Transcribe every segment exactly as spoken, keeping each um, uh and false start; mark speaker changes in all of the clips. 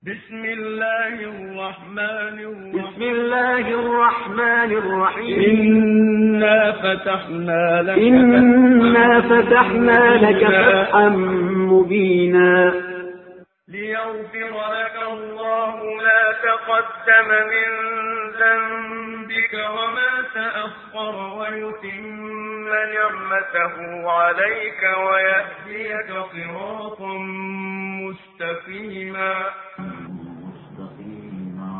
Speaker 1: بسم الله الرحمن الرحيم
Speaker 2: بسم الله الرحمن الرحيم
Speaker 1: إنا فتحنا لك
Speaker 2: إنا فتحنا لك فتحا مبينا
Speaker 1: ليغفر لك الله ما تقدم من ذنبك وما تأخر ويتم نعمته عليك ويهديك صراطا مستقيما
Speaker 3: مستقيما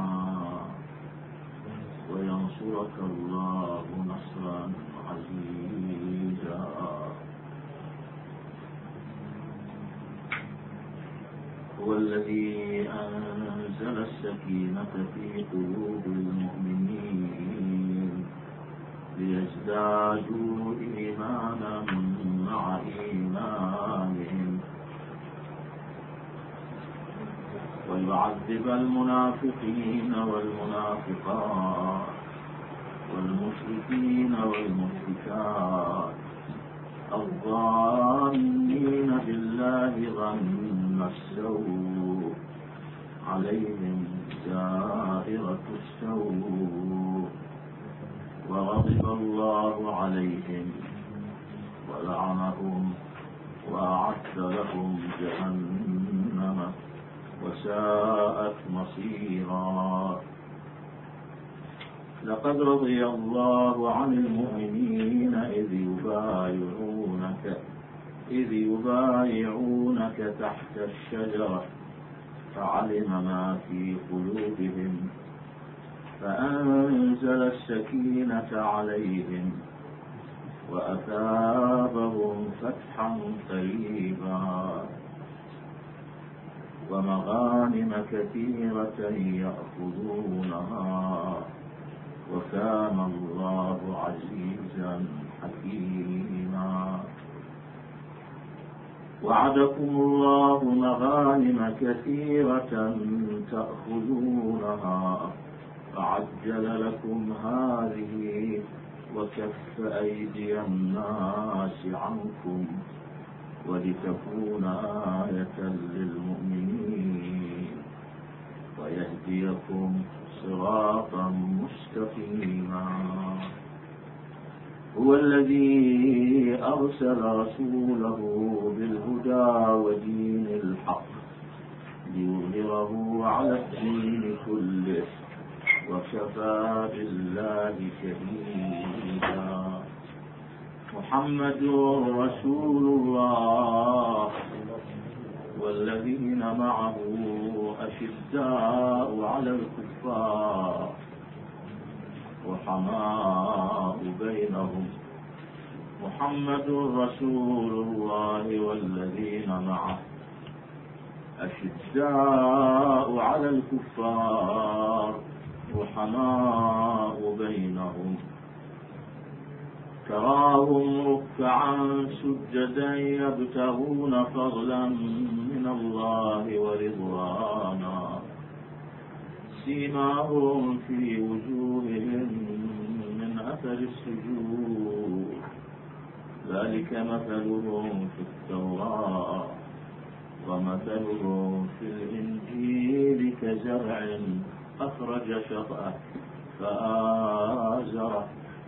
Speaker 3: وينصرك الله نصرا عزيزا. هو الذي أنزل السكينة في قلوب المؤمنين ليزدادوا إيمانا مع إيمانهم ويعذب المنافقين والمنافقات والمشركين والمشركات الظانين بالله ظن السوء عليهم دائرة السوء وغضب الله عليهم ولعنهم وأعد لهم جهنم وساءت مصيرا. لقد رضي الله عن المؤمنين إذ يبايعونك إذ يبايعونك تحت الشجرة فعلم ما في قلوبهم فأنزل السكينة عليهم وأثابهم فتحا قريبا ومغانم كثيرة يأخذونها وكان الله عزيزا حكيما. وعدكم الله مغانم كثيرة تأخذونها فعجل لكم هذه وكف أيدي الناس عنكم ولتكون آية للمؤمنين ويهديكم صراطا مستقيما. هو الذي أرسل رسوله بالهدى ودين الحق ليظهره على الدين كله وكفى بالله شهيدا. محمد رسول الله والذين معه أشداء على الكفار رحماء بينهم. محمد رسول الله والذين معه أشداء على الكفار رحماء بينهم تراهم ركعا سجدا يبتغون فضلا من الله ورضوانا سيماهم في وجوههم من أثر السجود ذلك مثلهم في التوراة ومثلهم في الإنجيل كزرع أخرج شطأه فآزره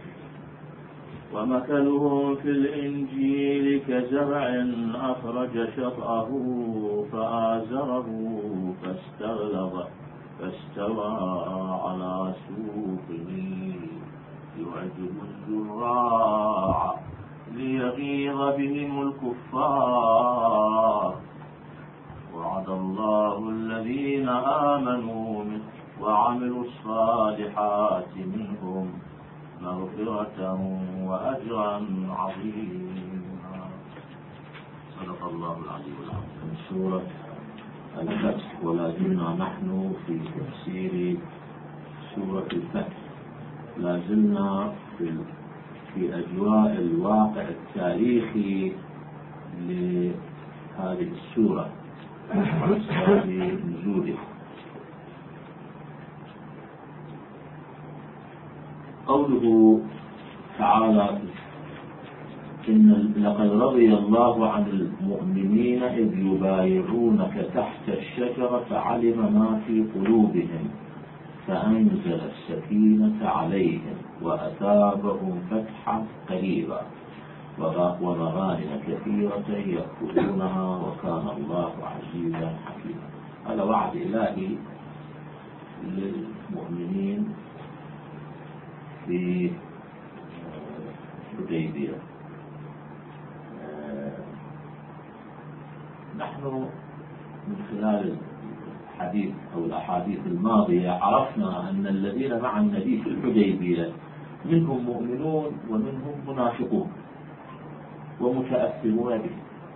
Speaker 3: ومثلهم في الإنجيل كزرع أخرج شطأه فآزره فاستغلظ فاستوى على سوقه يعجب الزراع ليغيظ بهم الكفار. وعد الله الذين آمنوا وعملوا الصالحات منهم مغفرة وأجرا عظيما. صدق الله العلي العظيم. سورة الفتح ولا زلنا نحن في تفسير سورة الفتح. لا زلنا في, في أجواء الواقع التاريخي لهذه السورة وأسباب نزولها. قوله تعالى إن لقد رضي الله عن المؤمنين إذ يبايعونك تحت الشجرة فعلم ما في قلوبهم فأنزل السكينة عليهم وأثابهم فتحا قريبا ومغانم كثيرة يأخذونها وكان الله عزيزا حكيما. هذا وعد إلهي للمؤمنين في حديبية. نحن من خلال الحديث أو الأحاديث الماضية عرفنا أن الذين مع النبي في الحديبية منهم مؤمنون ومنهم منافقون ومتأثرون به.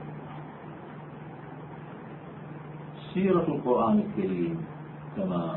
Speaker 3: سيرة القرآن الكريم كما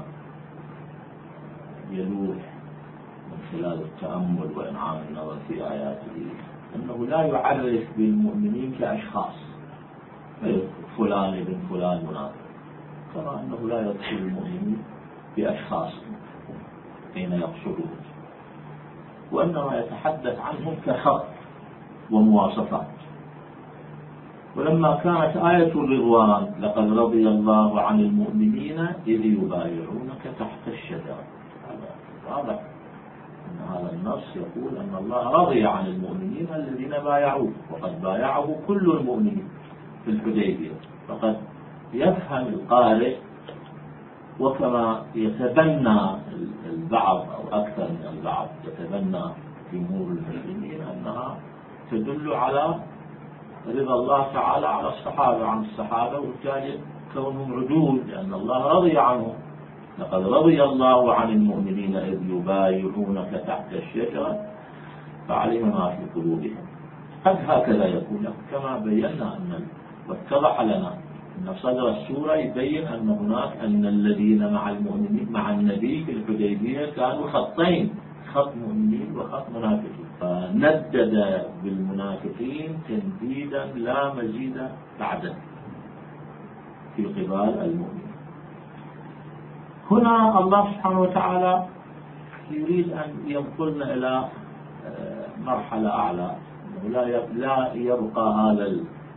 Speaker 3: يلوح من خلال التأمل وإنعام النظر في آياته أنه لا يعرف بالمؤمنين كأشخاص فلان ابن فلان منافق، كما أنه لا يذكر المؤمنين بأشخاص حين يقصدون، وإنما يتحدث عنهم كخط ومواصفات. ولما كانت آية الرضوان لقد رضي الله عن المؤمنين إذ يبايعونك تحت الشجرة، هذا واضح أن هذا النص يقول أن الله رضي عن المؤمنين الذين بايعوه، وقد بايعه كل المؤمنين في الحديبية. فقد يفهم القارئ وكما يتبنى البعض أو أكثر من البعض يتبنى جمهور المسلمين أنها تدل على رضا الله تعالى على الصحابة عن الصحابة، وبالتالي كونهم عدول لأن الله رضي عنهم. لقد رضي الله عن المؤمنين إذ يبايعونك تحت الشجرة فعلم ما في قلوبهم. قد هكذا يقول كما بينا أن واتضح لنا أن صدر السورة يبين أن هناك أن الذين مع المؤمنين مع النبي في الحديبية كانوا خطين، خط مؤمنين وخط منافقين، فندد بالمنافقين تنديدا لا مزيد بعده في قبال المؤمنين. هنا الله سبحانه وتعالى يريد أن ينقلنا إلى مرحلة أعلى، لا يبقى هذا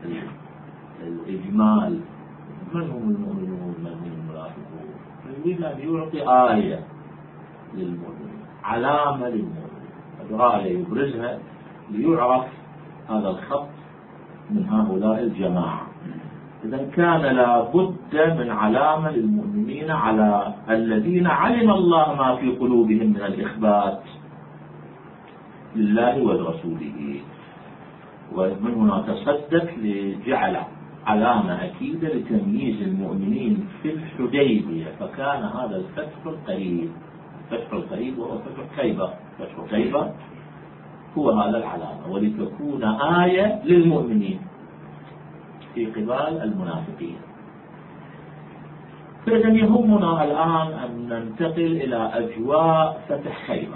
Speaker 3: الإجمال من هم المؤمنون من هم المنافقون، يريد أن يعطي آية للمؤمنين، علامة للمؤمنين، غاية يبرزها ليعرف هذا الخط من هؤلاء الجماعة. إذا كان لابد من علامة للمؤمنين على الذين علم الله ما في قلوبهم من الإخبات لله ولرسوله، ومن هنا تصدق لجعل علامة أكيدة لتمييز المؤمنين في الحديبية، فكان هذا الفتح القريب. فتح القريب وهو فتح خيبر، فتح خيبر هو هذا العلامة، ولتكون آية للمؤمنين في قبال المنافقين. فإذا يهمنا الآن أن ننتقل إلى أجواء فتح خيبر.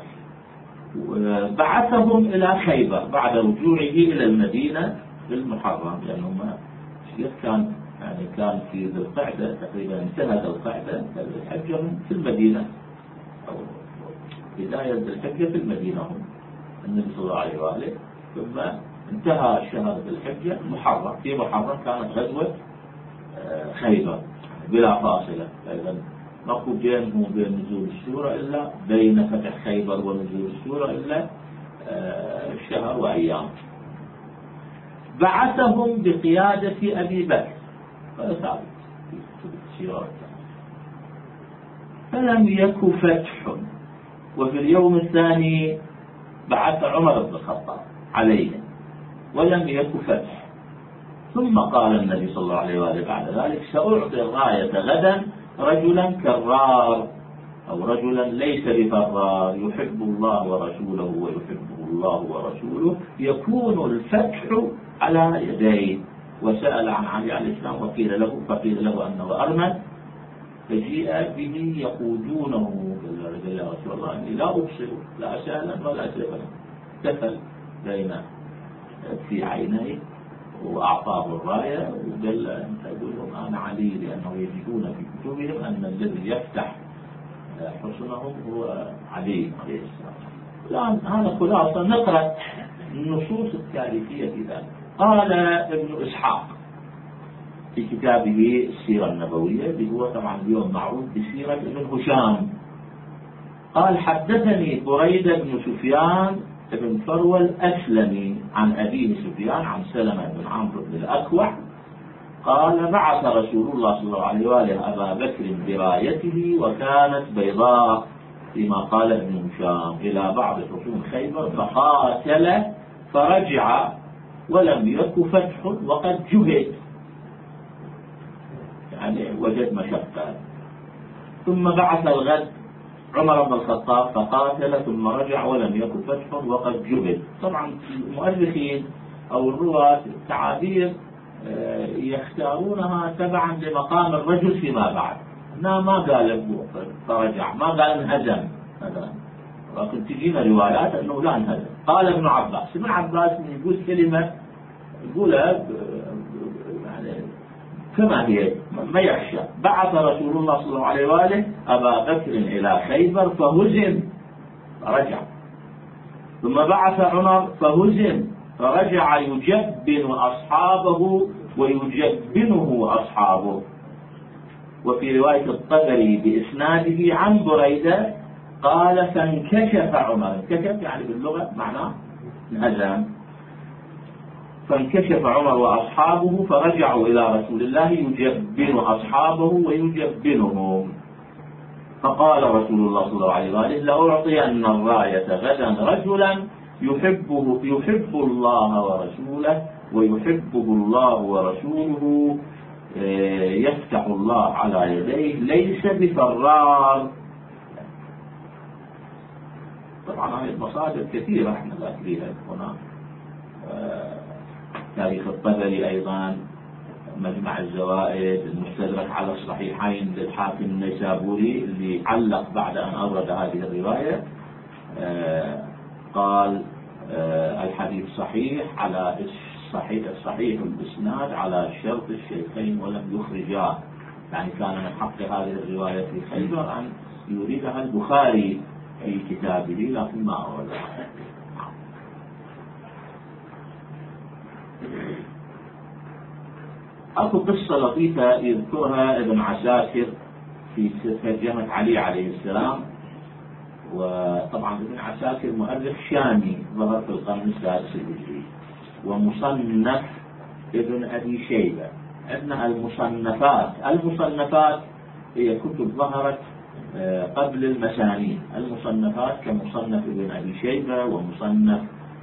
Speaker 3: بعثهم إلى خيبر بعد رجوعه إلى المدينة بالمحرم، لأنهم كان يعني كان في ذي القعدة تقريبا انتهى ذي القعدة، الحجة في المدينة أو بداية الحجة في المدينة هم النبي صلى الله عليه وآله، ثم انتهى شهر الحجة محرم. في محرم كانت غزوة خيبر بلا فاصلة، فإذا ماكو بينهم وبين نزول السورة إلا بين فتح خيبر ونزول السورة إلا شهر وأيام. بعثهم بقيادة أبي بكر، هذا ثابت في كتب السيرة، فلم يك فتح. وفي اليوم الثاني بعث عمر بن الخطاب عليهم ولم يك فتح. ثم قال النبي صلى الله عليه وآله بعد ذلك: سأعطي الراية غدا رجلا كرار أو رجلا ليس بفرار، يحب الله ورسوله ويحبه الله ورسوله، يكون الفتح على يديه. وسأل عن علي عليه السلام وقيل له فقيل له أنه أرمل، فجيء به يقودونه. قال يا رسول الله إني لا أبصر لا سهلا ولا سهلا، دخل بين في عينيه وأعطاه الراية وقال أنت أقول لهم أنا علي، لأنه يجدون في كتبهم أن الذي يفتح حصنهم هو علي عليه السلام. الآن هذا خلاصة نقرأ النصوص التاريخية في ذلك. قال ابن إسحاق في كتابه السيرة النبوية اللي هو طبعا اليوم معروف بسيرة ابن هشام، قال حدثني بريدة بن سفيان بن فروة الأسلمي عن أبيه سفيان عن سلمة بن عمرو بن الأكوع قال بعث رسول الله صلى الله عليه وآله أبا بكر برايته وكانت بيضاء فيما قال ابن هشام إلى بعض حصون خيبر فقاتل فرجع ولم يك فتح وقد جهد، يعني وجد مشقة. ثم بعث الغد عمر بن الخطاب فقاتل ثم رجع ولم يك فتح وقد جهد. طبعا المؤرخين أو الرواة التعابير يختارونها تبعا لمقام الرجل فيما بعد، لا ما قال فرجع، ما قال انهزم، لكن تجينا روايات انه لا انهزم. قال ابن عباس، ابن عباس يقول كلمة يقولها يعني كما هي ما يخشى. بعث رسول الله صلى الله عليه وآله أبا بكر إلى خيبر فهزم فرجع، ثم بعث عمر فهزم فرجع يجبن أصحابه ويجبنه أصحابه. وفي رواية الطبري بإسناده عن بريدة قال فانكشف عمر، انكشف يعني باللغة معناه انهزم، فانكشف عمر وأصحابه فرجعوا إلى رسول الله يجبن أصحابه ويجبنهم. فقال رسول الله صلى الله عليه وآله لأعطين الراية غدا رجلا يحبه يحب الله ورسوله ويحبه الله ورسوله يفتح الله على يديه ليس بفرار. طبعا هذه المصادر كثيرة احنا ذاكرينها هنا، تاريخ الطبري أيضا، مجمع الزوائد، المستدرك على الصحيحين للحاكم النيسابوري اللي علق بعد أن أورد هذه الرواية قال الحديث صحيح على الصحيح الصحيح الإسناد على شرط الشيخين ولم يخرجاه، يعني كان من حق هذه الرواية في خيبر أن يريدها البخاري في كتابه لكن ما أوردها. أكو قصة لطيفة يذكرها ابن عساكر في ترجمة علي عليه السلام، وطبعا ابن عساكر مؤرخ شامي ظهر في القرن السادس الهجري، ومصنف ابن أبي شيبة. عندنا المصنفات، المصنفات هي كتب ظهرت قبل المسانيد، المصنفات كمصنف ابن أبي شيبة ومصنف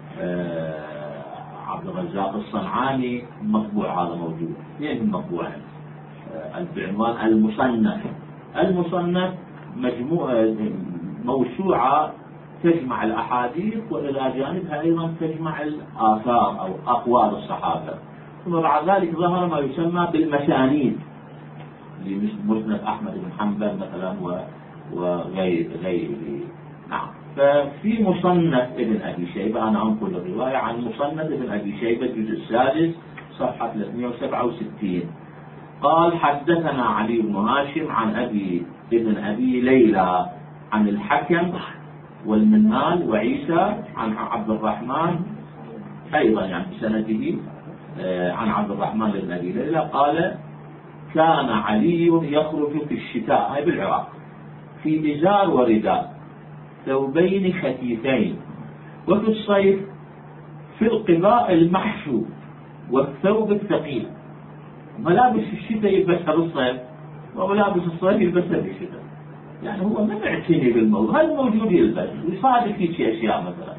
Speaker 3: عبد الرزاق الصنعاني، مطبوع هذا موجود، اثنين مطبوعين بعنوان المصنف. المصنف مجموعة موسوعة تجمع الأحاديث وإلى جانبها أيضا تجمع الآثار أو أقوال الصحابة. ثم بعد ذلك ظهر ما يسمى بالمسانيد لمسند أحمد بن حنبل مثلا وغير غيره. نعم. ففي مصنف ابن أبي شيبة، أنا أنقل الرواية عن مصنف ابن أبي شيبة الجزء السادس صفحة ثلاثمئة وسبعة وستين قال حدثنا علي بن هاشم عن أبي ابن أبي ليلى عن الحكم والمنهال وعيسى عن عبد الرحمن أيضا يعني بسنده عن عبد الرحمن بن أبي ليلى قال كان علي يخرج في الشتاء، هاي بالعراق، في إزار ورداء ثوبين خفيفين، وفي الصيف في القباء المحشو والثوب الثقيل. ملابس الشتاء يلبسها بالصيف وملابس الصيف يلبسها بالشتاء، يعني هو ما معتني بالموضوع، هل موجود يلبس ويصادف في شيء أشياء مثلا.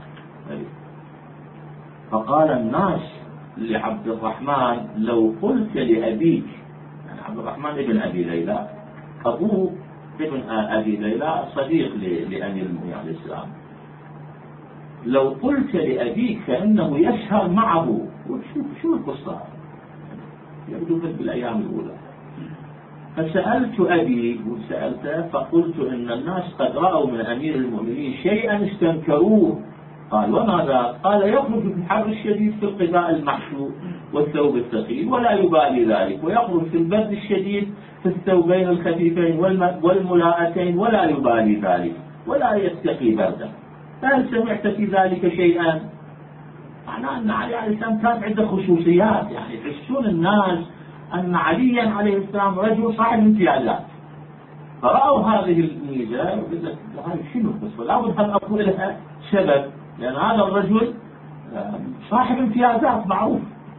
Speaker 3: فقال الناس لعبد الرحمن لو قلت لأبيك، يعني عبد الرحمن ابن أبي ليلى أبوه ابن أبي ليلى صديق لأمير المؤمنين عليه السلام، لو قلت لأبيك فإنه يسهر معه. وشوف شو القصة، يبدو بالأيام الأولى. فسألت أبي وسألته فقلت إن الناس قد رأوا من أمير المؤمنين شيئا استنكروه. قال وماذا؟ قال يخرج في الحر الشديد في القباء المحشو والثوب الثقيل ولا يبالي ذلك، ويخرج في البرد الشديد في الثوبين الخفيفين والملاءتين ولا يبالي ذلك ولا يتقي بردا. فهل سمعت في ذلك شيئا؟ معناه أن علي عليه السلام كانت عنده خصوصيات، يعني يحسون الناس أن عليا عليه السلام رجل صاحب امتيازات، فرأوا هذه الميزة وقلت لك هذه شنو القصة؟ لابد أن أكون لها سبب، لأن هذا الرجل صاحب امتيازات معروف.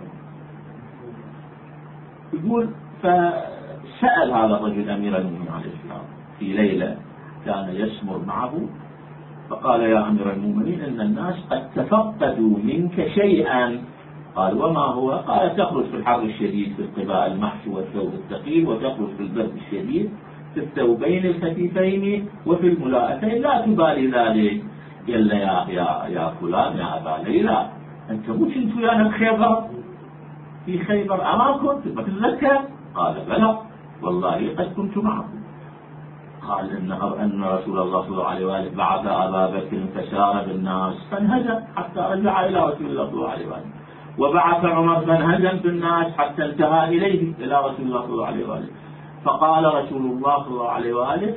Speaker 3: يقول فسأل هذا الرجل أمير المؤمنين عليه السلام في ليلة كان يسمر معه، فقال يا أمير المؤمنين إن الناس قد تفقدوا منك شيئا. قال وما هو؟ قال تخرج في الحر الشديد في القباء المحشو والثوب الثقيل، وتخرج في البرد الشديد في الثوبين الخفيفين وفي الملاءتين، لا تبالي ذلك. قال له يا يا يا فلان يا أبا ليلى، أنت مو كنت ويانا بخيبر؟ في خيبر أما كنت ما تتذكر؟ قال بلى والله قد كنت معكم. قال إن أن رسول الله صلى الله عليه وآله بعث أبا بكر فسار بالناس فانهزم حتى رجع إلى رسول الله صلى الله عليه وآله، وبعث عمر فانهزم بالناس حتى انتهى إليه إلى رسول الله صلى الله عليه وآله. فقال رسول الله صلى الله عليه وآله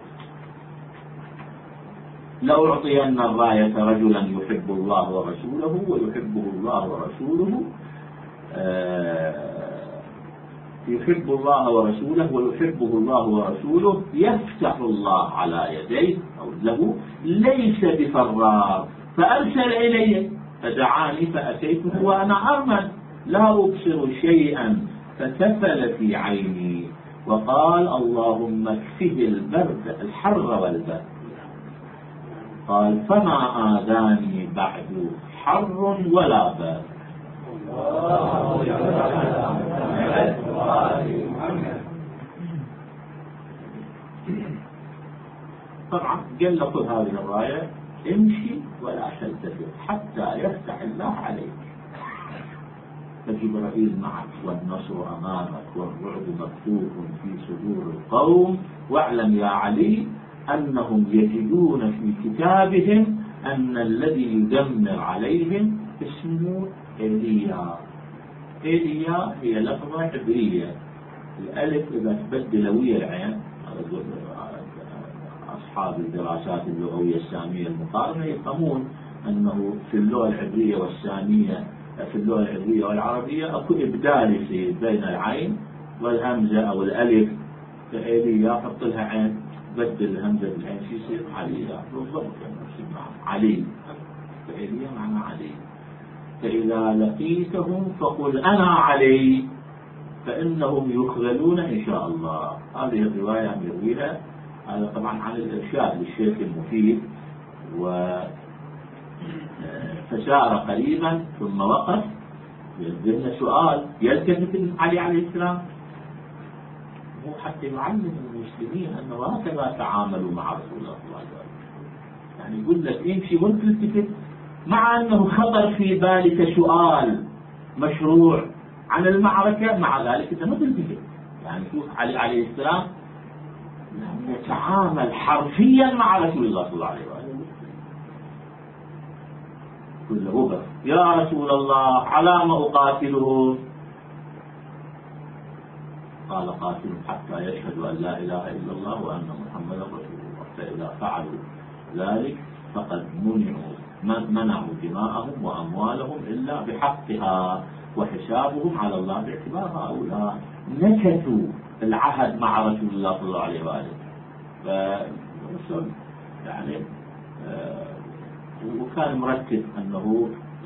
Speaker 3: لأعطين الراية رجلا يحب الله ورسوله ويحبه الله ورسوله آه يحب الله ورسوله ويحبه الله ورسوله يفتح الله على يديه أو له ليس بفرار، فأرسل إلي فدعاني فأتيته وأنا أرمد لا أبصر شيئا، فتفل في عيني وقال اللهم اكفه البرد الحر والبرد. قال فما آذاني بعد حر ولا برد. طبعا قال له خذ هذه الراية امشي ولا تلتفت حتى يفتح الله عليك، فجبرائيل معك والنصر أمامك والرعب مكتوب في صدور القوم، واعلم يا علي أنهم يجدون في كتابهم أن الذي يدمر عليهم اسمه إيليا. إيليا هي لفظة عبرية، الألف إذا تبدل ويا العين، أصحاب الدراسات اللغوية السامية المقارنة يفهمون أنه في اللغة العبرية والسامية في اللغة العبرية والعربية أكو إبدال يصير بين العين والهمزة أو الألف، فإيليا حط لها عين بدل الهمزة بالعين شو يصير؟ علي بالضبط علي، فإيليا معنى علي. فإذا لقيتهم فقل أنا علي فإنهم يخذلون إن شاء الله. هذه الرواية يرويها هذا طبعا عن الإرشاد للشيخ المفيد. و فسار قريبا ثم وقف يلزمنا سؤال يلتفت علي عليه السلام، هو حتى يعلم المسلمين أنه هكذا تعاملوا مع رسول الله صلى الله عليه وسلم. يعني يقول لك امشي وانت تلتفت، مع أنه خطر في بالك سؤال مشروع عن المعركة، مع ذلك أنت ما تلتفت. يعني شوف علي عليه السلام يتعامل حرفيا مع رسول الله صلى الله عليه وسلم. كل غبر يا رسول الله على ما أقاتلهم؟ قال قاتلهم حتى يشهدوا أن لا إله إلا الله وأن محمدا رسول الله، فإذا فعلوا ذلك فقد منعوا منعوا دماءهم وأموالهم إلا بحقها وحسابهم على الله، باعتبار هؤلاء نكثوا العهد مع رسول الله صلى الله عليه وآله. فالرسول يعني آه وكان مرتب أنه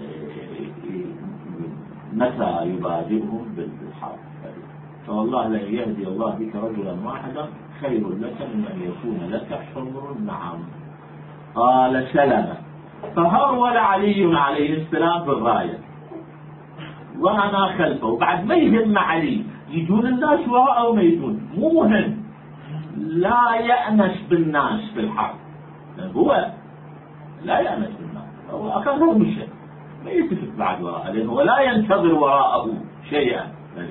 Speaker 3: متى يبادرهم بالحرب. فوالله لا يهدي الله بك رجلا واحدا خير لك من أن يكون لك حمر النعم. قال سلمة فهرول علي عليه السلام بالراية وأنا خلفه، وبعد ما يهم علي يجون الناس وراءه أو ما يجون مو مهم، لا يأنس بالناس في الحرب، هو لا يأنس بالناس، هو أخذه مشي ما يلتفت بعد وراءه لأنه ولا ينتظر وراءه شيئا.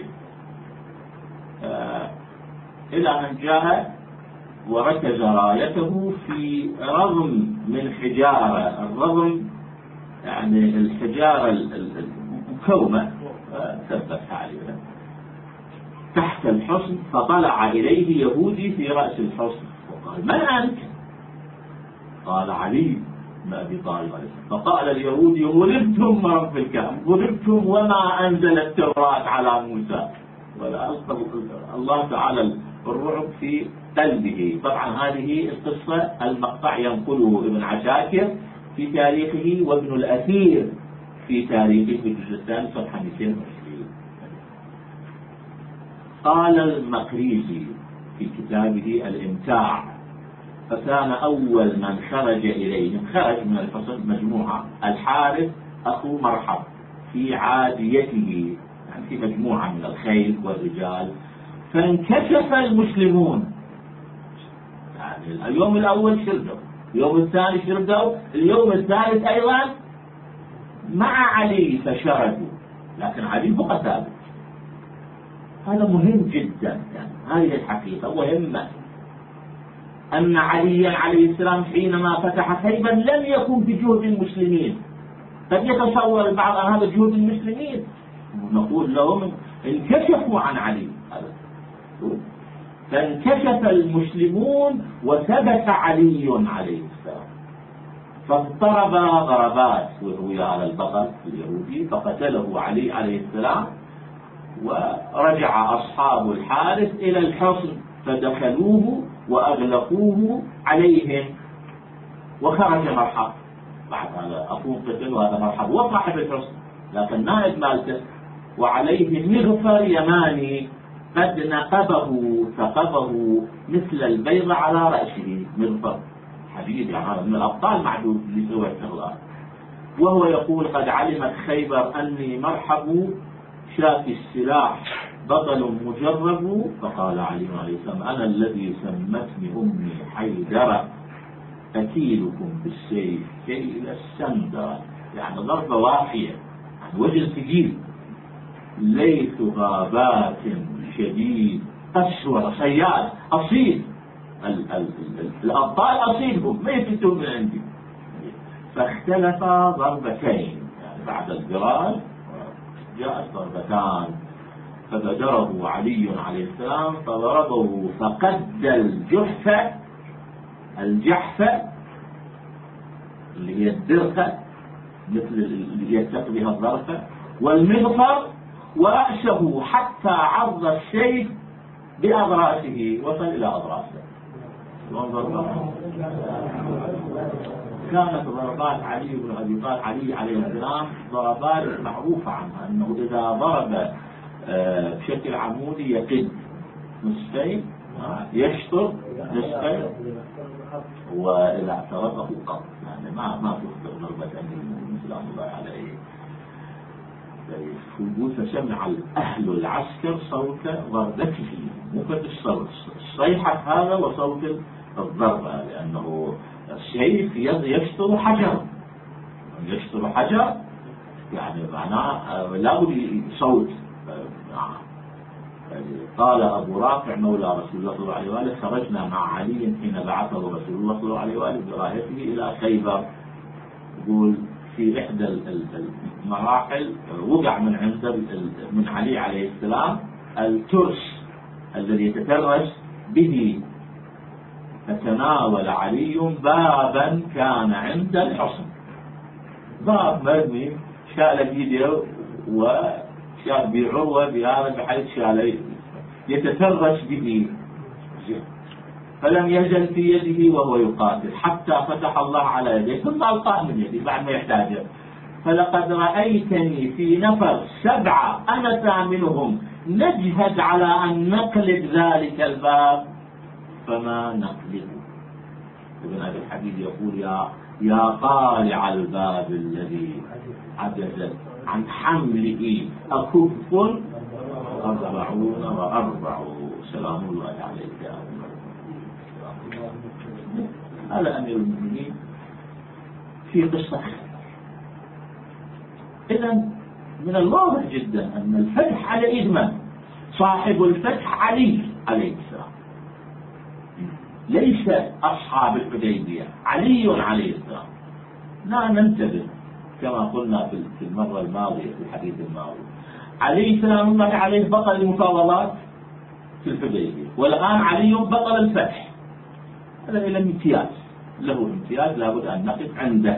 Speaker 3: آه إلى أن جاء وركز رايته في رغم من حجارة، الرغم يعني الحجارة المكومة ثبتها عليها تحت الحصن، فطلع إليه يهودي في رأس الحصن وقال من أنت؟ قال علي. بن أبي طالب عليه السلام. فقال اليهودي غلبتم من في الكهف، غلبتم وما أنزل التوراة على موسى، ولا ألقى الله تعالى الرعب في قلبه. طبعا هذه القصة المقطع ينقله ابن عساكر في تاريخه، وابن الأثير في تاريخه في الجزء الثاني صفحة مئتين وعشرين. قال المقريزي في كتابه الإمتاع: فكان أول من خرج إليهم، خرج من الحصن مجموعة، الحارث أخو مرحب في عاديته، يعني في مجموعة من الخيل والرجال. فانكشف المسلمون، يعني اليوم الأول شردوا، اليوم الثاني شردوا، اليوم الثالث أيضا مع علي فشردوا، لكن علي بقى ثابت. هذا مهم جدا، يعني هذه الحقيقة مهمة، أن علي عليه السلام حينما فتح خيبر لم يكن بجهد المسلمين. قد يتصور البعض أن هذا جهد المسلمين، نقول لهم انكشفوا عن علي. فانكشف المسلمون وثبت علي عليه السلام، فاضطرب ضربات وهو على البطل اليهودي، فقتله علي عليه السلام. ورجع أصحاب الحارث إلى الحصن فدخلوه وأغلقوه عليهم، وخرج مرحب بعد هذا أخوه قتل، وهذا مرحب وصاحب الحصن لكن نائب مالته، وعليه مغفر يماني قد نقبه ثقبه مثل البيض على رأسه. مغفر حديد، يعني من الأبطال معدود اللي سوى الشغلات. وهو يقول: قد علمت خيبر أني مرحب شاف السلاح بطل مجرب. فقال علي عليه السلام: أنا الذي سمتني أمي حيدر أكيلكم بالسيف كيل السندر، يعني ضربة وافية، يعني وجه ثقيل. ليث غابات شديد أسود صياد أصيل، ال ال ال الأبطال أصيلهم ما يفتون من عندي. فاختلف ضربتين، يعني بعد الفراش جاءت ضربتان، فبدره علي عليه السلام فضربه فقد الجحفة، الجحفة اللي هي الدرخة مثل اللي يتقي بها الضرفة، والمغفر، ورأسه حتى عرض السيف بأضراسه، وصل إلى أضراسه. كانت ضربات علي بن أبي طالب علي عليه السلام ضربات معروفة عنها، أنه إذا ضرب بشكل عمودي يقد نصفين، يشطر نصفين، وإذا اعترضه قط، يعني ما ما تخطر ضربة أمير المؤمنين سلام الله عليه. فسمع أهل العسكر صوت ضربته، مو بس الصوت، الصيحة هذا وصوت الضربة، لأنه السيف يشطر حجر، يشطر حجر، يعني معناه لابد صوت. قال أبو رافع مولى رسول الله صلى الله عليه وآله: خرجنا مع علي حين بعثه رسول الله صلى الله عليه وآله برايته إلى خيبر. يقول في إحدى المراحل وقع من عند من علي عليه السلام الترس الذي يتترس به، فتناول علي بابا كان عند الحصن، باب مرمي شال بيده وشال بعروة بهذا بحيث شال يتترس به، فلم يزل في يده وهو يقاتل حتى فتح الله على يده، ثم ألقاه من يده بعد ما يحتاجه. فلقد رأيتني في نفر سبعة أنا ثامنهم نجهد على أن نقلب ذلك الباب فما نقلبه. ابن أبي الحديد يقول: يا يا طالع الباب الذي عجزت عن حمله أكف أربعون وأربع، سلام الله عليك يا أمر. هذا أمير المؤمنين في قصة. إذن من الواضح جدا أن الفتح على إيد من؟ صاحب الفتح علي عليه السلام، ليس أصحاب الحديبية، علي عليه السلام. لا ننتبه كما قلنا في المرة الماضية في الحديث الماضي، علي سلام الله عليه بطل المفاوضات في الحديبية، والآن علي بطل الفتح. هذا إلى امتياز له امتياز لابد أن نقف عنده.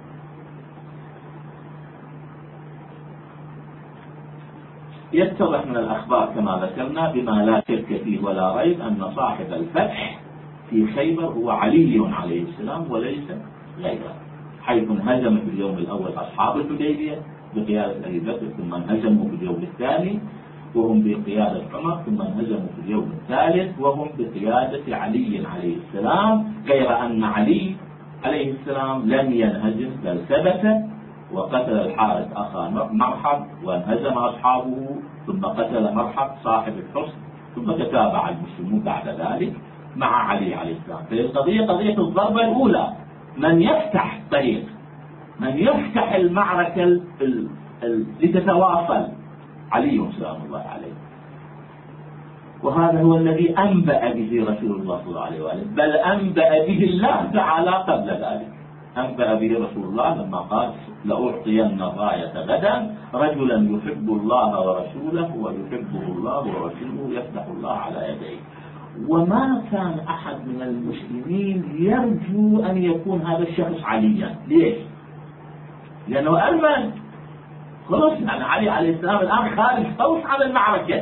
Speaker 3: يتضح من الأخبار كما ذكرنا بما لا شك فيه ولا ريب أن صاحب الفتح في خيبر هو علي عليه السلام وليس غيره، حيث انهزم في اليوم الأول أصحاب الحديبية بقيادة أبي بكر، ثم انهزموا في اليوم الثاني وهم بقيادة عمر، ثم انهزموا في اليوم الثالث وهم بقيادة علي عليه السلام، غير أن علي عليه السلام لم ينهزم بل ثبت وقتل الحارث أخا مرحب وانهزم أصحابه، ثم قتل مرحب صاحب الحصن، ثم تتابع المسلمون بعد ذلك مع علي عليه السلام. فالقضية قضية الضربة الأولى، من يفتح طريق، من يفتح المعركة لتتواصل، علي سلام الله عليه. وهذا هو الذي أنبأ به رسول الله صلى الله عليه وآله، بل أنبأ به الله تعالى قبل ذلك. أنبأ به رسول الله لما قال لأعطين الراية غدا رجلا يحب الله ورسوله ويحبه الله ورسوله يفتح الله على يديه. وما كان أحد من المسلمين يرجو أن يكون هذا الشخص عليا. ليش؟ لأنه ألمن خلص، يعني علي عليه السلام الآن خارج خوف عن المعركة،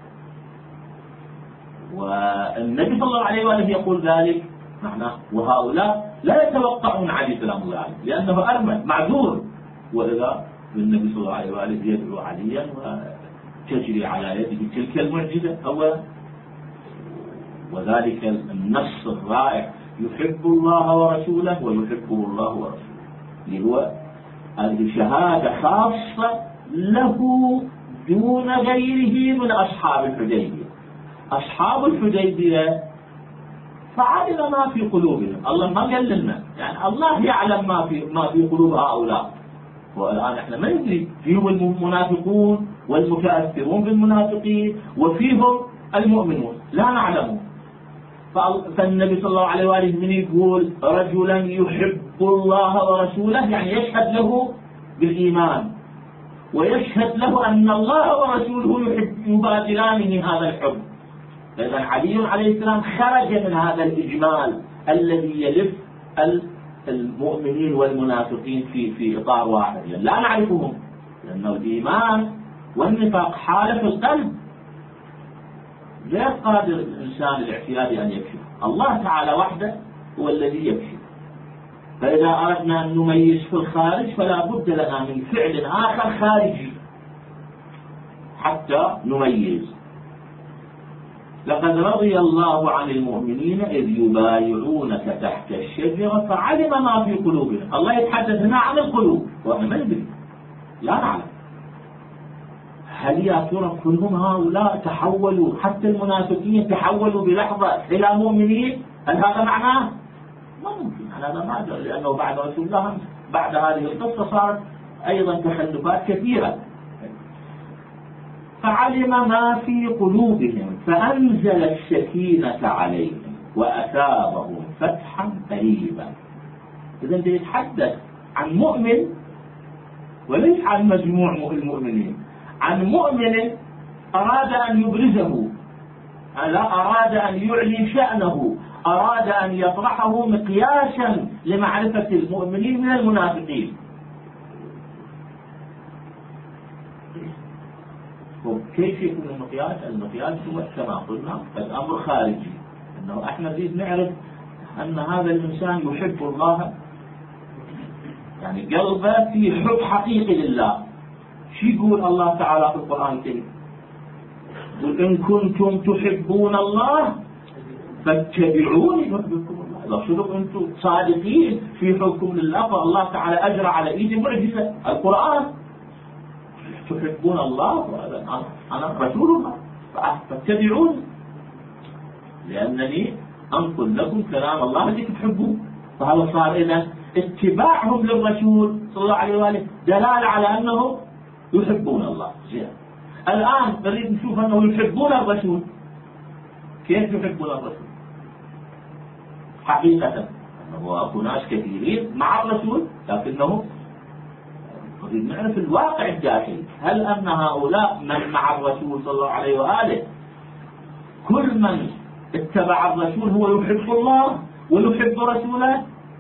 Speaker 3: والنبي صلى الله عليه وآله يقول ذلك معناه، وهؤلاء لا يتوقعون علي سلام الله عليه لأنه أرمل معذور. وإذا النبي صلى الله عليه وآله يدعو عليا وتجري على يده تلك المعجزة أولا، وذلك النص الرائع يحب الله ورسوله ويحبه الله ورسوله، اللي هو هذه شهادة خاصة له دون غيره من أصحاب الحديبية. أصحاب الحديبية فعلم ما في قلوبهم، الله ما قال لنا، يعني الله يعلم ما في ما في قلوب هؤلاء. والآن احنا ما ندري، فيهم المنافقون والمتأثرون بالمنافقين وفيهم المؤمنون لا نعلمه. فالنبي صلى الله عليه وآله من يقول رجلا يحب الله ورسوله، يعني يشهد له بالإيمان ويشهد له أن الله ورسوله يحب يبادلانه هذا الحب. فإذا علي عليه السلام خرج من هذا الإجمال الذي يلف المؤمنين والمنافقين في في إطار واحد، يعني لا نعرفهم، لأنه الإيمان والنفاق حالة في القلب غير قادر الإنسان الاعتيادي أن يكشف. الله تعالى وحده هو الذي يكشف. فإذا أردنا أن نميز في الخارج فلا بد لنا من فعل آخر خارجي حتى نميز. لقد رضي الله عن المؤمنين إذ يبايعونك تحت الشجرة فعلم ما في قلوبهم. الله يتحدث هنا عن القلوب وإحنا ما ندري، لا نعلم. هل يا ترى كلهم هؤلاء تحولوا، حتى المنافقين تحولوا بلحظة إلى مؤمنين؟ هل هذا معناه؟ ما ممكن، هذا ما أدري، لأنه بعد رسول الله بعد هذه القصة صارت أيضا تخلفات كثيرة. فعلم ما في قلوبهم فأنزل السكينة عليهم وأثابهم فتحا قريبا. إذا أنت يتحدث عن مؤمن وليس عن مجموع المؤمنين، عن مؤمن أراد أن يبرزه، لا أراد أن يعلي شأنه، أراد أن يطرحه مقياسا لمعرفة المؤمنين من المنافقين. وكيف يكون المقياس؟ المقياس هو كما قلنا الأمر خارجي، أنه احنا نريد نعرف أن هذا الإنسان يحب الله، يعني قلبه في حب حقيقي لله. شو يقول الله تعالى في القرآن الكريم؟ قل إن كنتم تحبون الله فاتبعوني يحببكم الله. إذا صدق أنتم صادقين في حبكم لله فالله تعالى أجرى على إيدي معجزة القرآن. تحبون الله أنا رسول الله فاتبعوني، لأنني أنقل لكم كلام الله الذي تحبون. فهذا صار إذا اتباعهم للرسول صلى الله عليه وآله دلالة على أنهم يحبون الله. زين، الآن نريد نشوف أنه يحبون الرسول. كيف يحبون الرسول؟ حقيقة أنه أكو ناس كثيرين مع الرسول، لكنه نريد نعرف الواقع الداخلي. هل أن هؤلاء من مع الرسول صلى الله عليه وآله كل من اتبع الرسول هو يحب الله ويحب رسوله؟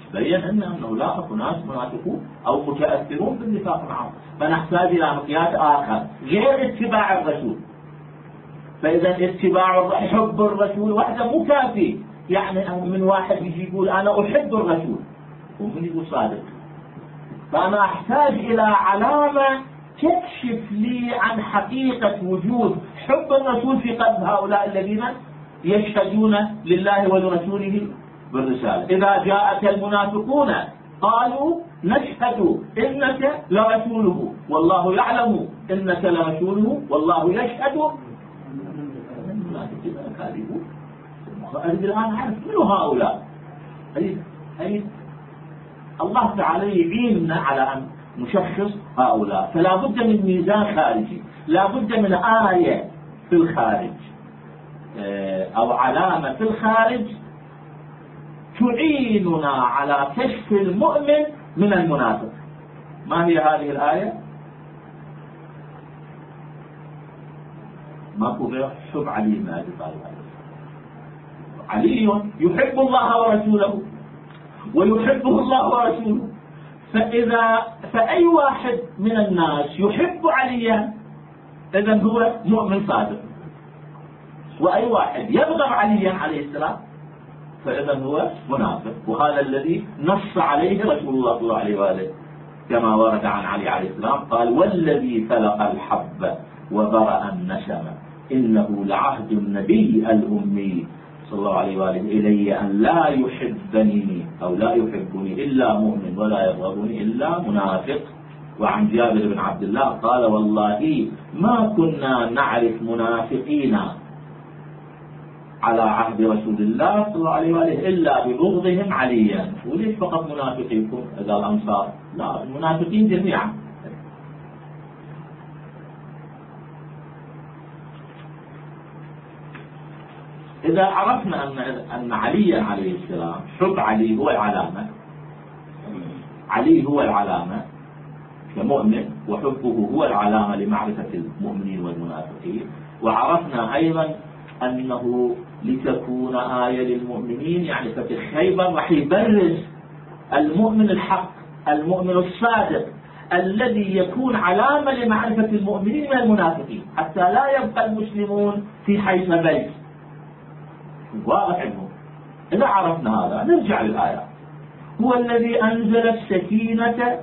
Speaker 3: بين أنه لا أكو ناس منافقون أو متأثرون بالنفاق معهم، فنحتاج إلى مقياس آخر غير اتباع الرسول. فإذا اتباع حب الرسول وحده مو كافي، يعني من واحد يجي يقول أنا أحب الرسول ومن يقول صادق، فأنا أحتاج إلى علامة تكشف لي عن حقيقة وجود حب الرسول في قلب هؤلاء الذين يشهدون لله ولرسوله بالرسالة. إذا جاءك المنافقون قالوا نشهد إنك لرسوله والله يعلم إنك لرسوله والله يشهد المنافقين كاذبون. أريد الآن أعرف من هؤلاء. أريد أريد الله تعالى يعيننا على أن نشخص هؤلاء. فلا بد من ميزان خارجي، لا بد من آية في الخارج أو علامة في الخارج تعيننا على كشف المؤمن من المنافق. ما هي هذه الآية؟ ماكو غير حب علي بن أبي طالب. علي يحب الله ورسوله ويحبه الله ورسوله، فإذا فأي واحد من الناس يحب عليا إذن هو مؤمن صادق، وأي واحد يبغض عليا عليه السلام فإذن هو منافق. وهذا الذي نص عليه رسول الله صلى الله عليه وآله كما ورد عن علي عليه السلام قال والذي فلق الحب وبرأ النسم إنه لعهد النبي الأمي صلى الله عليه وآله إلي أن لا يحبني أو لا يحبني إلا مؤمن ولا يبغضني إلا منافق. وعن جابر بن عبد الله قال والله ما كنا نعرف منافقين على عهد رسول الله صلى الله عليه وآله إلا ببغضهم عليا. وليش فقط منافقيكم إذا الأنصار؟ لا، المنافقين جميعا. إذا عرفنا أن أن علي عليه السلام حب علي هو العلامة، علي هو العلامة كمؤمن وحبه هو العلامة لمعرفة المؤمنين والمنافقين، وعرفنا أيضا أنه لتكون آية للمؤمنين يعني فتح خيبر راح يبرز المؤمن الحق المؤمن الصادق الذي يكون علامة لمعرفة المؤمنين من المنافقين حتى لا يبقى المسلمون في حيث بيت. واضح عنه. إذا عرفنا هذا نرجع للآية. هو الذي أنزل السكينة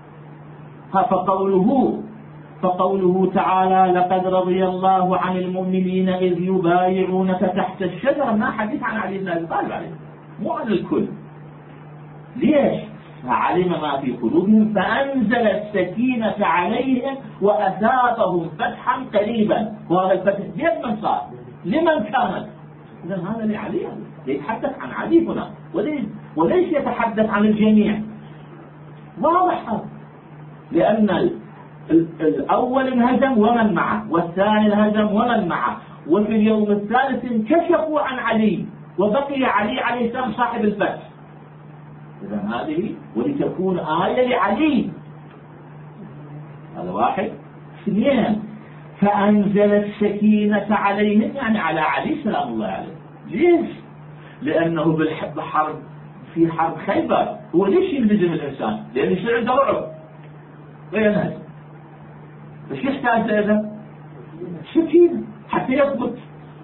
Speaker 3: فقوله فقوله تعالى لقد رضي الله عن المؤمنين إذ يبايعونك تحت الشجرة. ما حديث عن علي بن أبي طالب عليه، مو عن الكل. ليش؟ فعلم ما في قلوبهم فأنزل السكينة عليهم وأثابهم فتحا قريبا. وهذا الفتح لمن صار؟ لمن كانت؟ إذا هذا لعلي، يتحدث عن علي هنا وليش يتحدث عن الجميع. واضح هذا، لأن الأول انهزم ومن معه، والثاني انهزم ومن معه، وفي اليوم الثالث انكشفوا عن علي وبقي علي عليه السلام صاحب الفتح. إذا هذه ولتكون آية لعلي. هذا واحد. اثنين فأنزل السكينة عليهم يعني على علي سلام الله عليه. ليش؟ لأنه بالحرب في حرب خيبر هو ليش ينهزم الإنسان؟ لأنه يصير عنده رعب وينهزم. فش يحتاج إذا؟ سكينة حتى يثبت.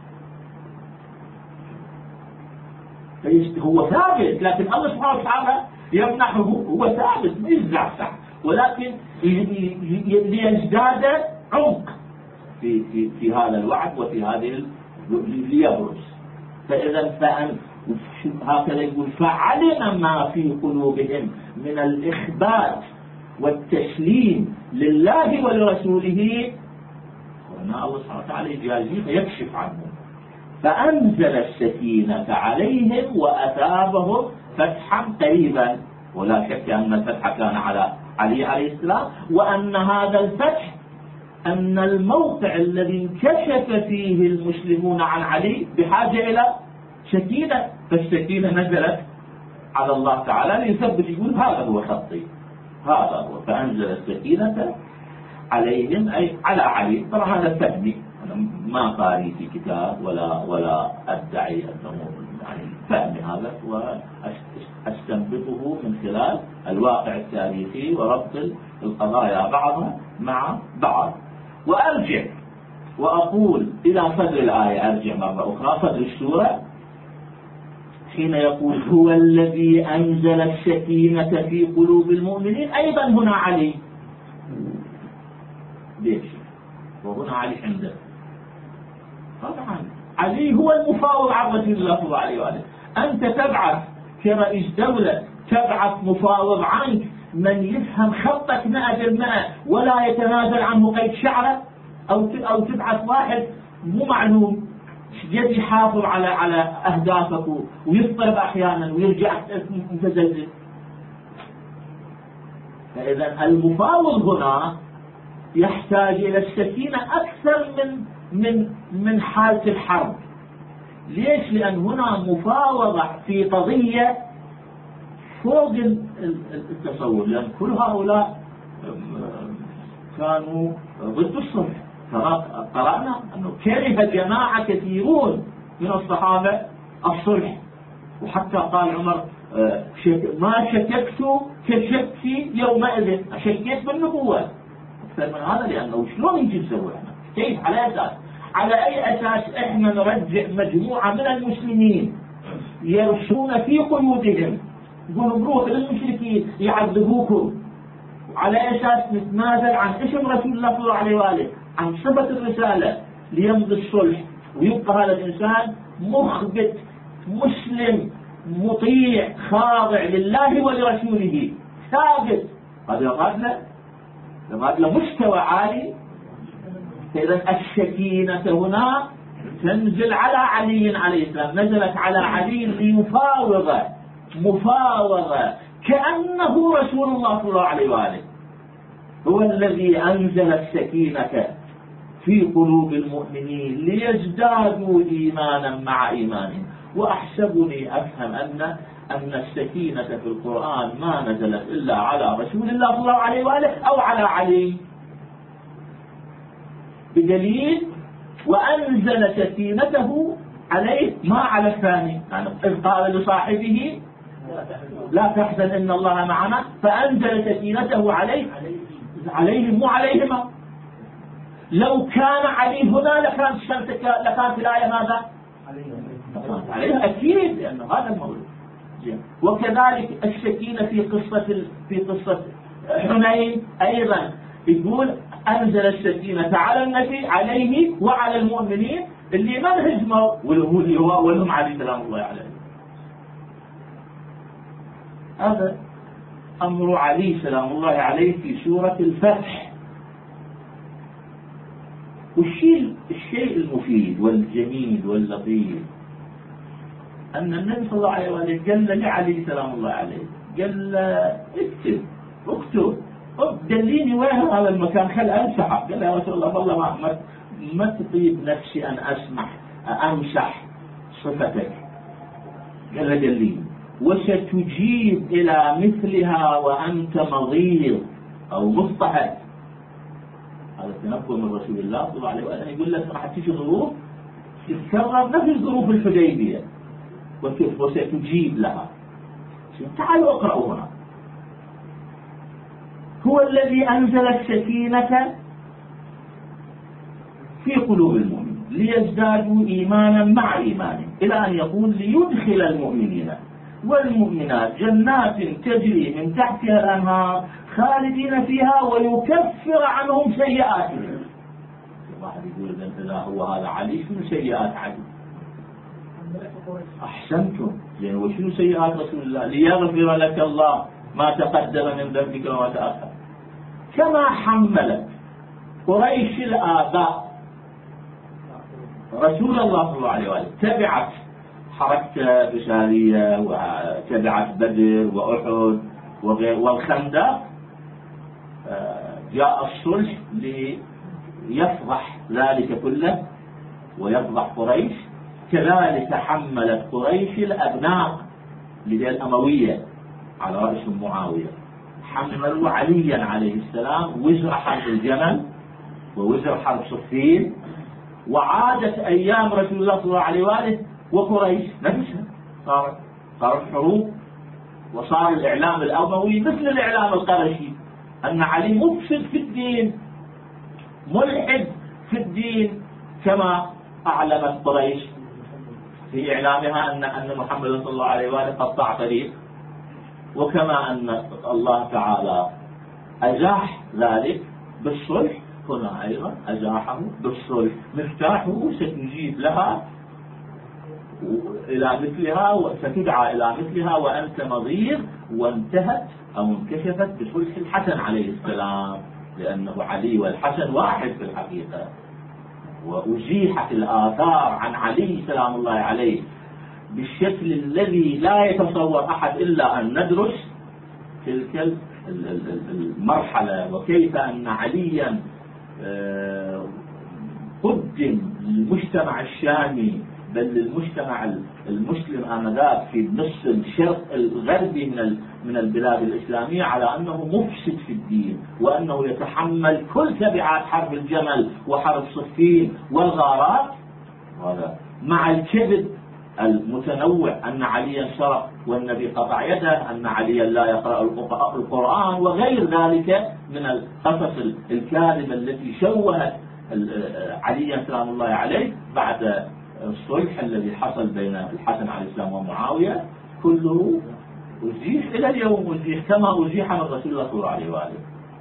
Speaker 3: هو ثابت، لكن الله سبحانه وتعالى يمنحه، هو ثابت ما يزعزع، ولكن ليزداد عمق في في في هذا الوعد وفي هذه ليبرز. فإذا فأن هكذا يقول فعلم ما في قلوبهم من الإخبات والتسليم لله ولرسوله، وما الله سبحانه وتعالى يجازيه فيكشف عنهم. فأنزل السكينة عليهم وأثابهم فتحا قريبا. ولا شك أن الفتح كان على علي عليه السلام، وأن هذا الفتح أن الموقع الذي انكشف فيه المسلمون عن علي بحاجة إلى سكينة، فالسكينة نزلت على الله تعالى ليثبت، يقول هذا هو خطي، هذا هو. فأنزل السكينة عليهم أي على علي. طبعا هذا فهمي، أنا ما قاري في كتاب ولا ولا أدعي أنه يعني فهمي هذا، نستنبطه من خلال الواقع التاريخي وربط القضايا بعضها مع بعض. وأرجع وأقول إلى صدر الآية، أرجع مرة أخرى صدر السورة حين يقول هو الذي أنزل السكينة في قلوب المؤمنين. أيضا هنا علي، ليش؟ وهنا علي عنده طبعا علي هو المفاوض عن رسول الله صلى الله عليه وآله. أنت تبعث كرئيس دولة تبعث مفاوض عنك من يفهم خطك مئة بالمئة ولا يتنازل عنه قيد شعره، أو أو تبعث واحد مو معلوم جد يحافظ على على أهدافك ويضطرب أحيانا ويرجع متزلزل. فإذا المفاوض هنا يحتاج إلى السكينة أكثر من من من حالة الحرب. ليش؟ لأن هنا مفاوضة في قضية فوق التصور، لأن كل هؤلاء كانوا ضد الصلح. قرأنا أنه كره جماعة كثيرون من الصحابة الصلح، وحتى قال عمر ما شككت كشكتي يومئذ، شكيت بالنبوة أكثر من هذا. لأنه شلون يجي نسوي احنا؟ كيف؟ على أساس على أي أساس احنا نرجع مجموعة من المسلمين يرسون في قيودهم يقولوا بروح للمشركين يعذبوكم، على أساس نتنازل عن اسم رسول الله صلى الله عليه وآله، عن صفة الرسالة ليمضي الصلح ويبقى هذا الإنسان مخبت مسلم مطيع خاضع لله ولرسوله ثابت. هذا يقال له يقال له مستوى عالي. فإذا السكينة هنا تنزل على علي عليه السلام، نزلت على علي ليفاوض مفاوضة كأنه رسول الله صلى الله عليه وآله. هو الذي أنزل السكينة في قلوب المؤمنين ليزدادوا إيمانا مع إيمانهم. وأحسبني أفهم أن أن السكينة في القرآن ما نزلت إلا على رسول الله صلى الله عليه وآله أو على علي، بدليل وأنزل سكينته عليه ما على الثاني. يعني إذ قال لصاحبه لا تحزن إن الله معنا، فأنزل سكينته عليه عليه مو عليهما. لو كان عليه هنا لكان لكانت الآية ماذا؟ عليه أكيد، لأنه هذا الموضوع. وكذلك السكينة في قصة في قصة حنين أيضا يقول أنزل السكينة على النبي عليه وعلى المؤمنين اللي ما انهزموا ولهم عليه سلام الله عليه. هذا أمر علي سلام الله عليه في سورة الفتح. والشيء الشيء المفيد والجميل واللطيف أن النبي صلى الله عليه وآله قال لعلي سلام الله عليه، قال اكتب اكتب دليني وين هذا المكان خل أمسحه. قال يا رسول الله والله ما ما تطيب نفسي أن أسمح أمسح صفتك. قال له دليني وستجيب إلى مثلها وأنت مضيض أو مضطهد. هذا تنبؤ من رسول الله صلى الله عليه وآله، يقول لك راح تيجي ظروف تتكرر نفس ظروف الحديبية وستجيب لها. تعالوا اقرأوا هنا. هو الذي أنزل السكينة في قلوب المؤمنين ليزدادوا إيمانا مع إيمانهم، إلى أن يقول ليدخل المؤمنين والمؤمنات جنات تجري من تحتها الأنهار خالدين فيها ويكفر عنهم سيئاتهم. واحد يقول إذا هو هذا علي شنو سيئات علي؟ أحسنتم، يعني وشنو سيئات رسول الله؟ ليغفر لك الله ما تقدم من ذنبك وما تأخر. كما حملت قريش الآباء رسول الله صلى الله عليه وآله، تبعت حركة بشارية وتبعت بدر وأحد والخندق، جاء الصلح ليفضح ذلك كله ويفضح قريش. كذلك حملت قريش الأبناء لدى الأموية على رأسهم معاوية، حملوا عليا عليه السلام وزر حرب الجمل ووزر حرب صفين، وعادت أيام رسول الله صلى الله عليه وآله وقريش نفسها صارت صارت حروب وصار الإعلام الأموي مثل الإعلام القرشي أن علي مفسد في الدين، ملحد في الدين، كما أعلمت قريش في إعلامها أن أن محمد صلى الله عليه وآله قطع طريق، وكما أن الله تعالى أزاح ذلك بالصلح، هنا أيضا أزاحه بالصلح. مفتاحه ستجيب لها إلى مثلها وستدعى إلى مثلها وأنت نظير، وانتهت أو انكشفت بصلح الحسن عليه السلام، لأنه علي والحسن واحد في الحقيقة، وأزيحت الآثار عن علي سلام الله عليه بالشكل الذي لا يتصور أحد إلا أن ندرس تلك المرحلة، وكيف أن عليا قدم للمجتمع الشامي بل للمجتمع المسلم آنذاك في نصف الشرق الغربي من من البلاد الإسلامية على أنه مفسد في الدين، وأنه يتحمل كل تبعات حرب الجمل وحرب صفين والغارات، هذا مع الكذب المتنوع أن عليا سرق والنبي قطع يده، أن عليا لا يقرأ القرآن، وغير ذلك من القصص الكاذبة التي شوهت عليا سلام الله عليه بعد الصلح الذي حصل بين الحسن عليه السلام ومعاوية. كله أزيح إلى اليوم، أزيح كما أزيح من رسول الله صلى الله عليه وآله.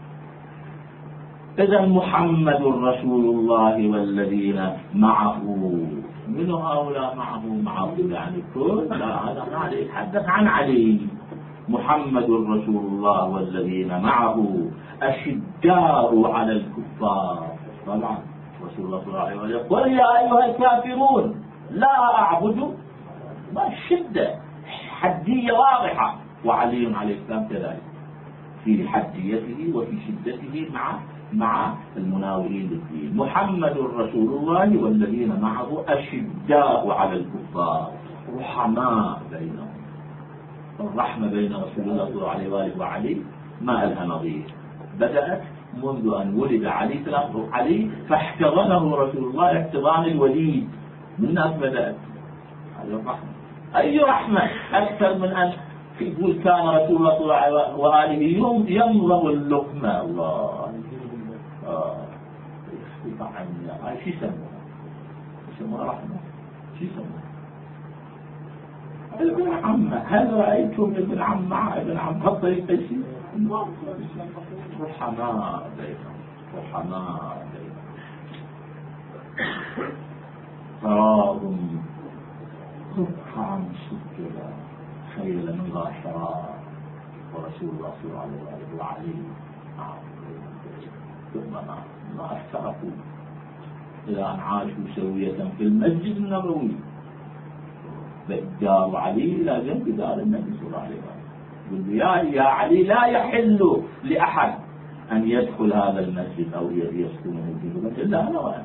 Speaker 3: إذا محمد رسول الله والذين معه، من هؤلاء معه؟ معه يعني كل هذا ما عليه يتحدث عن علي. محمد رسول الله والذين معه أشداء على الكفار، طبعا رسول الله صلى الله عليه وسلم قل يا أيها الكافرون لا أعبد، ما الشدة حدية واضحة، وعلي عليه السلام كذلك في حديته وفي شدته مع مع المناورين للدين. محمد رسول الله والذين معه أشداء على الكفار رحماء بينهم. الرحمة بين رسول الله صلى الله عليه وآله وعلي ما لها نظير، بدأت منذ أن ولد علي سلام علي فاحتضنه رسول الله احتضان الوليد، من ناس بدأت هذه الرحمة. أي رحمة أكثر من أن يقول كان رسول الله صلى الله عليه وآله يمضغ اللقمة؟ الله آه هاي شو يسمونها؟ يسمونها رحمة، شو يسمونها؟ ابن عمه، هل رأيتم ابن عم مع ابن عم بهالطريقة شيء؟ رحماء بينهم، رحماء بينهم. تراهم ركعا سجدا خيل من غاشرات، ورسول الله صلى الله عليه وآله وعلي ثم ما افترقوا إلى أن عاشوا سوية في المسجد النبوي، دار علي إلى جنب دار النبي صلى الله عليه وسلم. يا يا علي لا يحل لأحد أن يدخل هذا المسجد أو يسكنه فيه إلا أنا وأنت.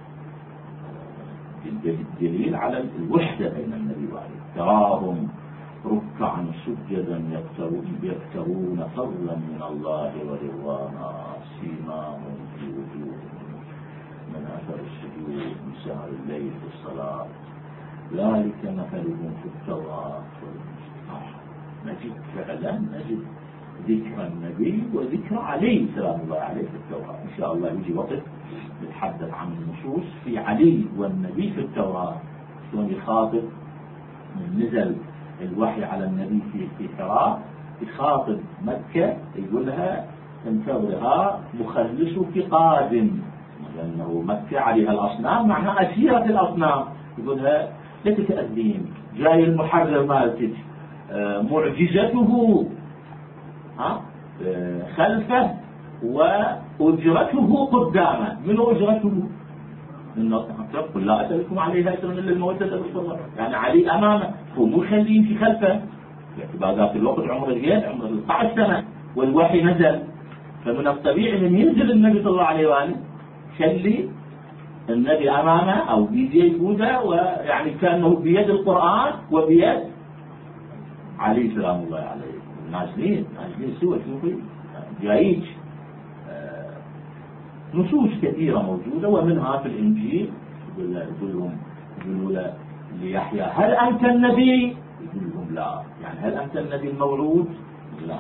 Speaker 3: الدليل على الوحدة بين النبي وعلي. تراهم ركعا سجدا يبتغون فضلا من الله ورضوانا سيماهم في وجوههم من أثر السجود من سهر الليل في الصلاة ذلك مثلهم في التوراة. نجد فعلا نجد ذكر النبي وذكر علي سلام الله عليه في التوراة. إن شاء الله يجي وقت نتحدث عن النصوص في علي والنبي في التوراة، شلون يخاطب من نزل الوحي على النبي في في حراء، يخاطب مكة يقول لها انتظرها مخلصك قادم، لأنه مكة عليها الأصنام معناها أسيرة الأصنام، يقول لها لا تتأذين، جاي المحرر مالتك معجزته ها خلفه وأجرته قدامه. من أجرته؟ من قل لا أسألكم عليها أجرا إلا المودة والقربى، يعني علي أمامه هو مو خليه في خلفه، باعتبار ذاك الوقت عمره الجيل عمره اثنتا عشرة سنة والوحي نزل، فمن الطبيعي أن ينزل النبي صلى الله عليه وآله خلي النبي أمامه أو بيديه يفوده، ويعني كأنه بيد القرآن وبيد علي سلام الله عليه. نازلين نازلين سوى شوفي جايج. آه نصوص كثيرة موجودة، ومنها في الإنجيل يقول لهم يقولوا له ليحيى هل أنت النبي؟ يقول لهم لا. يعني هل أنت النبي المولود؟ لا.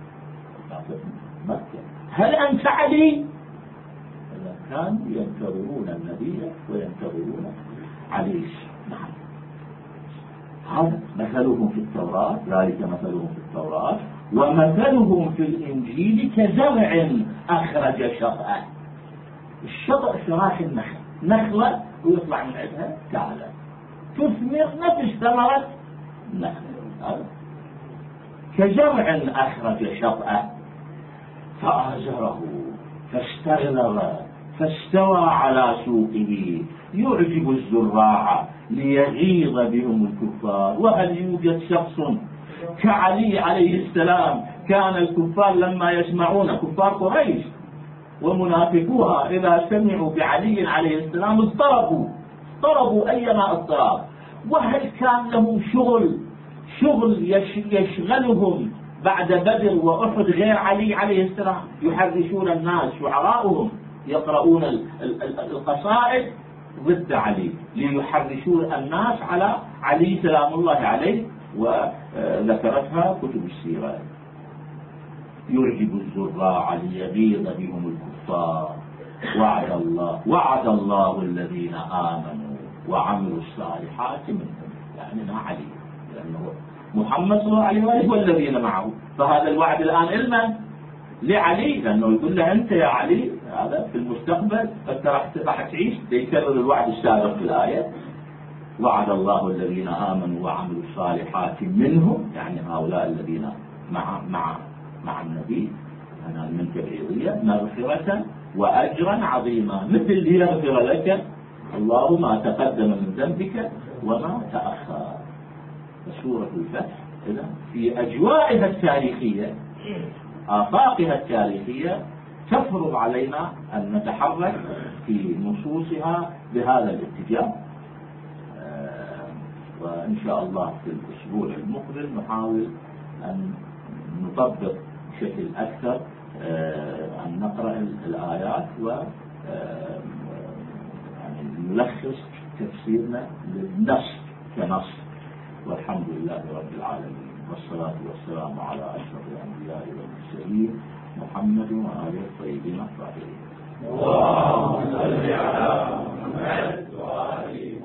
Speaker 3: مكة. هل أنت علي؟ كانوا ينتظرون النبي وينتظرون علي. نعم. هذا مثلهم في التوراة، ذلك مثلهم في التوراة، ومثلهم في الإنجيل كزرع أخرج شطأه. الشطأ شراح النخل، نخلة ويطلع من عندها تعالى تثمر نفس ثمرة النخل. كزرع أخرج شطأه فآزره فاستغلظ فاستوى على سوقه يعجب الزراع ليغيظ بهم الكفار. وهل يوجد شخص كعلي عليه السلام؟ كان الكفار لما يسمعون، كفار قريش ومنافقوها، إذا سمعوا بعلي عليه السلام اضطربوا اضطربوا أيما اضطراب. وهل كان له شغل شغل يشغلهم بعد بدر وأحد غير علي عليه السلام؟ يحرشون الناس، شعراؤهم يقرؤون القصائد ضد علي ليحرشون الناس على علي سلام الله عليه، وذكرتها كتب السيرة. يرهب الزراع ليغيظ بهم الكفار. وعد الله وعد الله الذين آمنوا وعملوا الصالحات منهم، يعني مع علي، لأنه محمد صلى الله عليه وسلم والذين معه. فهذا الوعد الآن لمن؟ لعلي، لأنه يقول له أنت يا علي هذا في المستقبل أنت راح تعيش. يكرر الوعد السابق في الآية. وعد الله الذين آمنوا وعملوا الصالحات منهم، يعني هؤلاء الذين مع مع مع النبي أنا من تبعيضية، مغفرة وأجرا عظيما، مثل ليغفر لك الله ما تقدم من ذنبك وما تأخر. سورة الفتح إذا في أجوائها التاريخية، آفاقها التاريخية، تفرض علينا أن نتحرك في نصوصها بهذا الاتجاه. وإن شاء الله في الأسبوع المقبل نحاول أن نطبق بشكل أكثر، أن نقرأ الآيات و يعني نلخص تفسيرنا للنص كنص. والحمد لله رب العالمين، والصلاة والسلام على أشرف الأنبياء والمرسلين محمد وآله الطيبين الطاهرين.
Speaker 1: اللهم صل على محمد وآله